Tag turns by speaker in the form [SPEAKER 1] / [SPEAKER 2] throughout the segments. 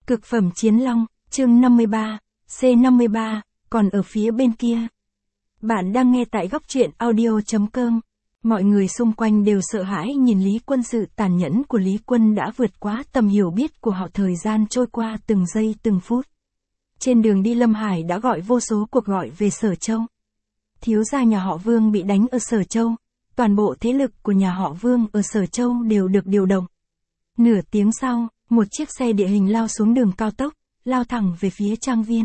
[SPEAKER 1] Cực phẩm chiến long, chương 53, C53, còn ở phía bên kia. Bạn đang nghe tại góc truyện audio.com. Mọi người xung quanh đều sợ hãi nhìn Lý Quân, sự tàn nhẫn của Lý Quân đã vượt quá tầm hiểu biết của họ. Thời gian trôi qua từng giây từng phút. Trên đường đi Lâm Hải đã gọi vô số cuộc gọi về Sở Châu. Thiếu gia nhà họ Vương bị đánh ở Sở Châu, toàn bộ thế lực của nhà họ Vương ở Sở Châu đều được điều động. Nửa tiếng sau, một chiếc xe địa hình lao xuống đường cao tốc, lao thẳng về phía Trang Viên.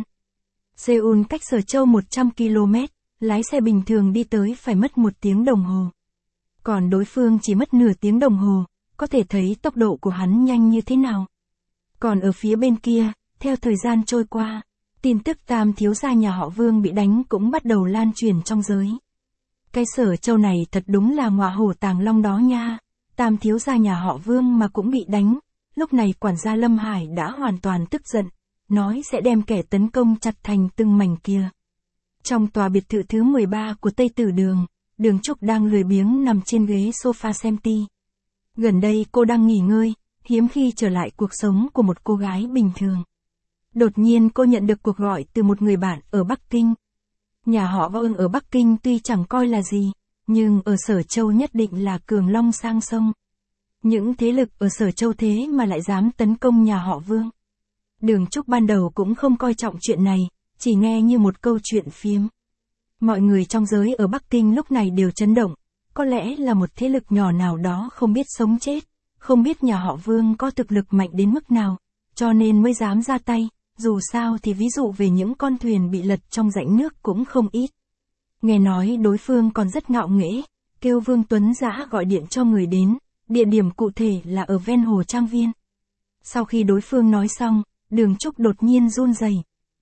[SPEAKER 1] Seoul cách Sở Châu 100 km, lái xe bình thường đi tới phải mất 1 tiếng đồng hồ. Còn đối phương chỉ mất nửa tiếng đồng hồ, có thể thấy tốc độ của hắn nhanh như thế nào. Còn ở phía bên kia, theo thời gian trôi qua, tin tức Tam thiếu gia nhà họ Vương bị đánh cũng bắt đầu lan truyền trong giới. Cái Sở Châu này thật đúng là ngọa hổ tàng long đó nha, Tam thiếu gia nhà họ Vương mà cũng bị đánh. Lúc này quản gia Lâm Hải đã hoàn toàn tức giận, nói sẽ đem kẻ tấn công chặt thành từng mảnh kia. Trong tòa biệt thự thứ 13 của Tây Tử Đường, Đường Trúc đang lười biếng nằm trên ghế sofa xem ti. Gần đây cô đang nghỉ ngơi, hiếm khi trở lại cuộc sống của một cô gái bình thường. Đột nhiên cô nhận được cuộc gọi từ một người bạn ở Bắc Kinh. Nhà họ Vương ở Bắc Kinh tuy chẳng coi là gì, nhưng ở Sở Châu nhất định là cường long sang sông. Những thế lực ở Sở Châu thế mà lại dám tấn công nhà họ Vương. Đường Trúc ban đầu cũng không coi trọng chuyện này, chỉ nghe như một câu chuyện phiếm. Mọi người trong giới ở Bắc Kinh lúc này đều chấn động, có lẽ là một thế lực nhỏ nào đó không biết sống chết, không biết nhà họ Vương có thực lực mạnh đến mức nào, cho nên mới dám ra tay, dù sao thì ví dụ về những con thuyền bị lật trong rãnh nước cũng không ít. Nghe nói đối phương còn rất ngạo nghễ, kêu Vương Tuấn Dã gọi điện cho người đến. Địa điểm cụ thể là ở ven hồ Trang Viên. Sau khi đối phương nói xong, Đường Trúc đột nhiên run rẩy.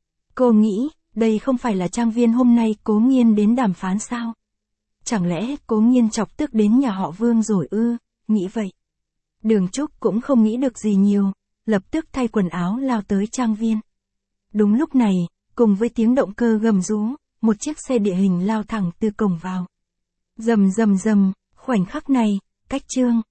[SPEAKER 1] Cô nghĩ, đây không phải là Trang Viên hôm nay Cố Nghiên đến đàm phán sao? Chẳng lẽ Cố Nghiên chọc tức đến nhà họ Vương rồi ư? Nghĩ vậy. Đường Trúc cũng không nghĩ được gì nhiều, lập tức thay quần áo lao tới Trang Viên. Đúng lúc này, cùng với tiếng động cơ gầm rú, một chiếc xe địa hình lao thẳng từ cổng vào. Rầm rầm rầm, khoảnh khắc này, cách Trương